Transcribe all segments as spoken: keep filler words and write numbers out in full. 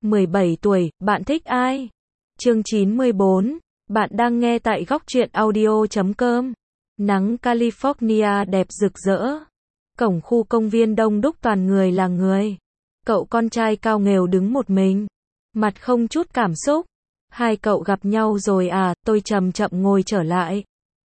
mười bảy tuổi, bạn thích ai? Chương chín mươi bốn, bạn đang nghe tại góc truyện audio chấm com. Nắng California đẹp rực rỡ. Cổng khu công viên đông đúc toàn người là người. Cậu con trai cao nghều đứng một mình. Mặt không chút cảm xúc. Hai cậu gặp nhau rồi à, tôi chậm chậm ngồi trở lại.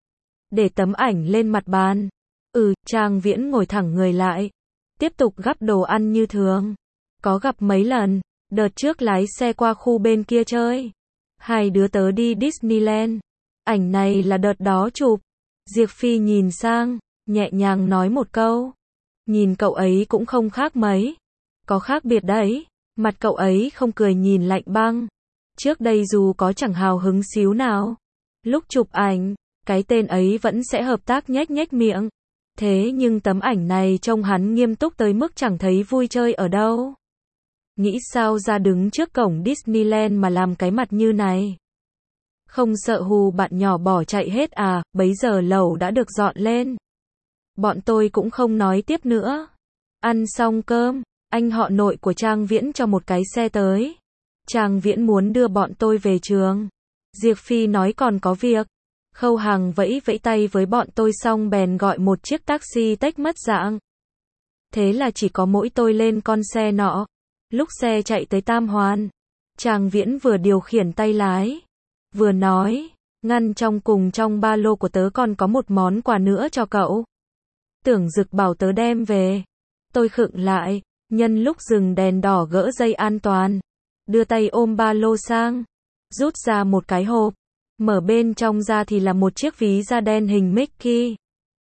Để tấm ảnh lên mặt bàn. Ừ, Trang Viễn ngồi thẳng người lại. Tiếp tục gắp đồ ăn như thường. Có gặp mấy lần. Đợt trước lái xe qua khu bên kia chơi. Hai đứa tớ đi Disneyland. Ảnh này là đợt đó chụp. Diệp Phi nhìn sang, nhẹ nhàng nói một câu. Nhìn cậu ấy cũng không khác mấy. Có khác biệt đấy. Mặt cậu ấy không cười nhìn lạnh băng. Trước đây dù có chẳng hào hứng xíu nào. Lúc chụp ảnh, cái tên ấy vẫn sẽ hợp tác nhếch nhếch miệng. Thế nhưng tấm ảnh này trông hắn nghiêm túc tới mức chẳng thấy vui chơi ở đâu. Nghĩ sao ra đứng trước cổng Disneyland mà làm cái mặt như này? Không sợ hù bạn nhỏ bỏ chạy hết à? Bấy giờ lẩu đã được dọn lên. Bọn tôi cũng không nói tiếp nữa. Ăn xong cơm, anh họ nội của Trang Viễn cho một cái xe tới. Trang Viễn muốn đưa bọn tôi về trường. Diệp Phi nói còn có việc. Khâu Hằng vẫy vẫy tay với bọn tôi xong bèn gọi một chiếc taxi tách mất dạng. Thế là chỉ có mỗi tôi lên con xe nọ. Lúc xe chạy tới Tam Hoàn, Trang Viễn vừa điều khiển tay lái, vừa nói, ngăn trong cùng trong ba lô của tớ còn có một món quà nữa cho cậu. Tưởng Dực bảo tớ đem về. Tôi khựng lại, nhân lúc dừng đèn đỏ gỡ dây an toàn, đưa tay ôm ba lô sang, rút ra một cái hộp, mở bên trong ra thì là một chiếc ví da đen hình Mickey.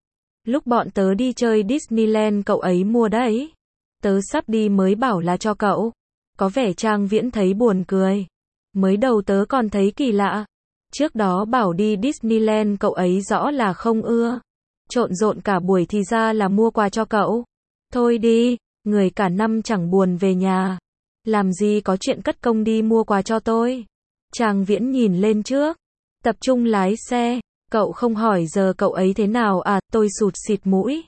Lúc bọn tớ đi chơi Disneyland cậu ấy mua đấy. Tớ sắp đi mới bảo là cho cậu. Có vẻ Trang Viễn thấy buồn cười. Mới đầu tớ còn thấy kỳ lạ. Trước đó bảo đi Disneyland cậu ấy rõ là không ưa. Trộn rộn cả buổi thì ra là mua quà cho cậu. Thôi đi, người cả năm chẳng buồn về nhà. Làm gì có chuyện cất công đi mua quà cho tôi. Trang Viễn nhìn lên trước. Tập trung lái xe. Cậu không hỏi giờ cậu ấy thế nào à, tôi sụt xịt mũi.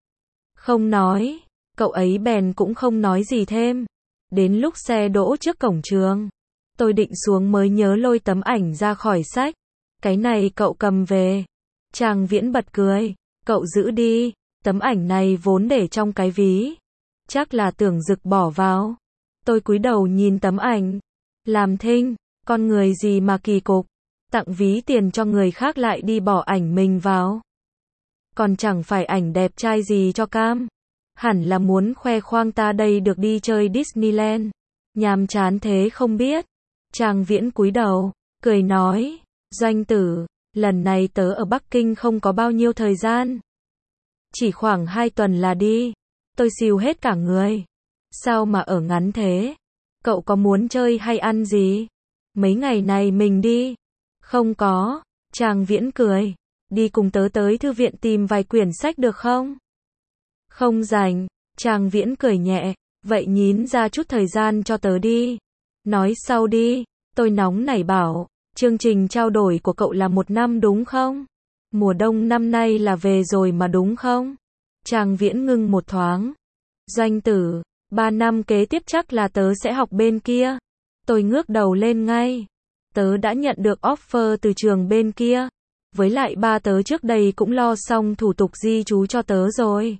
Không nói. Cậu ấy bèn cũng không nói gì thêm. Đến lúc xe đỗ trước cổng trường, tôi định xuống mới nhớ lôi tấm ảnh ra khỏi sách. Cái này cậu cầm về. Trang Viễn bật cười. Cậu giữ đi. Tấm ảnh này vốn để trong cái ví. Chắc là Tưởng Dực bỏ vào. Tôi cúi đầu nhìn tấm ảnh. Làm thinh. Con người gì mà kỳ cục. Tặng ví tiền cho người khác lại đi bỏ ảnh mình vào. Còn chẳng phải ảnh đẹp trai gì cho cam. Hẳn là muốn khoe khoang ta đây được đi chơi Disneyland. Nhàm chán thế không biết. Trang Viễn cúi đầu, cười nói, Doanh tử, lần này tớ ở Bắc Kinh không có bao nhiêu thời gian. Chỉ khoảng hai tuần là đi. Tôi xìu hết cả người. Sao mà ở ngắn thế? Cậu có muốn chơi hay ăn gì? Mấy ngày này mình đi. Không có. Trang Viễn cười. Đi cùng tớ tới thư viện tìm vài quyển sách được không? Không rảnh. Trang Viễn cười nhẹ. Vậy nhín ra chút thời gian cho tớ đi. Nói sau đi. Tôi nóng nảy bảo. Chương trình trao đổi của cậu là một năm đúng không? Mùa đông năm nay là về rồi mà đúng không? Trang Viễn ngưng một thoáng. Doanh tử. Ba năm kế tiếp chắc là tớ sẽ học bên kia. Tôi ngước đầu lên ngay. Tớ đã nhận được offer từ trường bên kia. Với lại ba tớ trước đây cũng lo xong thủ tục di trú cho tớ rồi.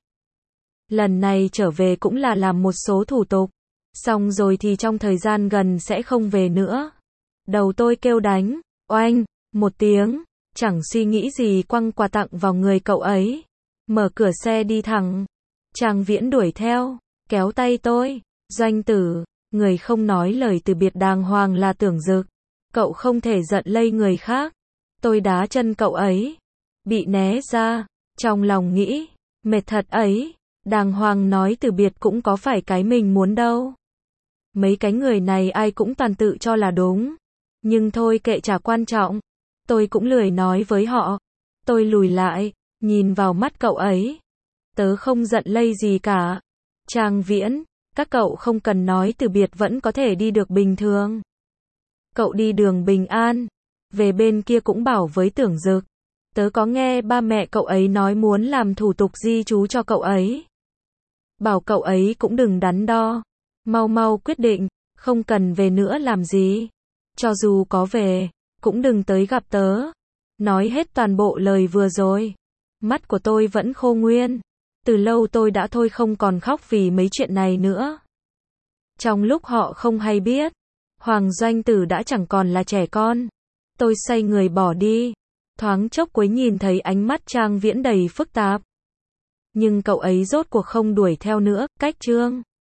Lần này trở về cũng là làm một số thủ tục. Xong rồi thì trong thời gian gần sẽ không về nữa. Đầu tôi kêu đánh. Oanh, một tiếng. Chẳng suy nghĩ gì quăng quà tặng vào người cậu ấy. Mở cửa xe đi thẳng. Trang Viễn đuổi theo. Kéo tay tôi. Doanh tử. Người không nói lời từ biệt đàng hoàng là Tưởng Dực. Cậu không thể giận lây người khác. Tôi đá chân cậu ấy. Bị né ra. Trong lòng nghĩ. Mệt thật ấy. Đàng hoàng nói từ biệt cũng có phải cái mình muốn đâu. Mấy cái người này ai cũng toàn tự cho là đúng. Nhưng thôi kệ chả quan trọng. Tôi cũng lười nói với họ. Tôi lùi lại. Nhìn vào mắt cậu ấy. Tớ không giận lây gì cả. Trang Viễn. Các cậu không cần nói từ biệt vẫn có thể đi được bình thường. Cậu đi đường bình an. Về bên kia cũng bảo với Tưởng Dực. Tớ có nghe ba mẹ cậu ấy nói muốn làm thủ tục di trú cho cậu ấy. Bảo cậu ấy cũng đừng đắn đo. Mau mau quyết định. Không cần về nữa làm gì. Cho dù có về, cũng đừng tới gặp tớ. Nói hết toàn bộ lời vừa rồi. Mắt của tôi vẫn khô nguyên. Từ lâu tôi đã thôi không còn khóc vì mấy chuyện này nữa. Trong lúc họ không hay biết, Hoàng Doanh Tử đã chẳng còn là trẻ con. Tôi xoay người bỏ đi. Thoáng chốc Quế nhìn thấy ánh mắt Trang Viễn đầy phức tạp. Nhưng cậu ấy rốt cuộc không đuổi theo nữa, cách Trương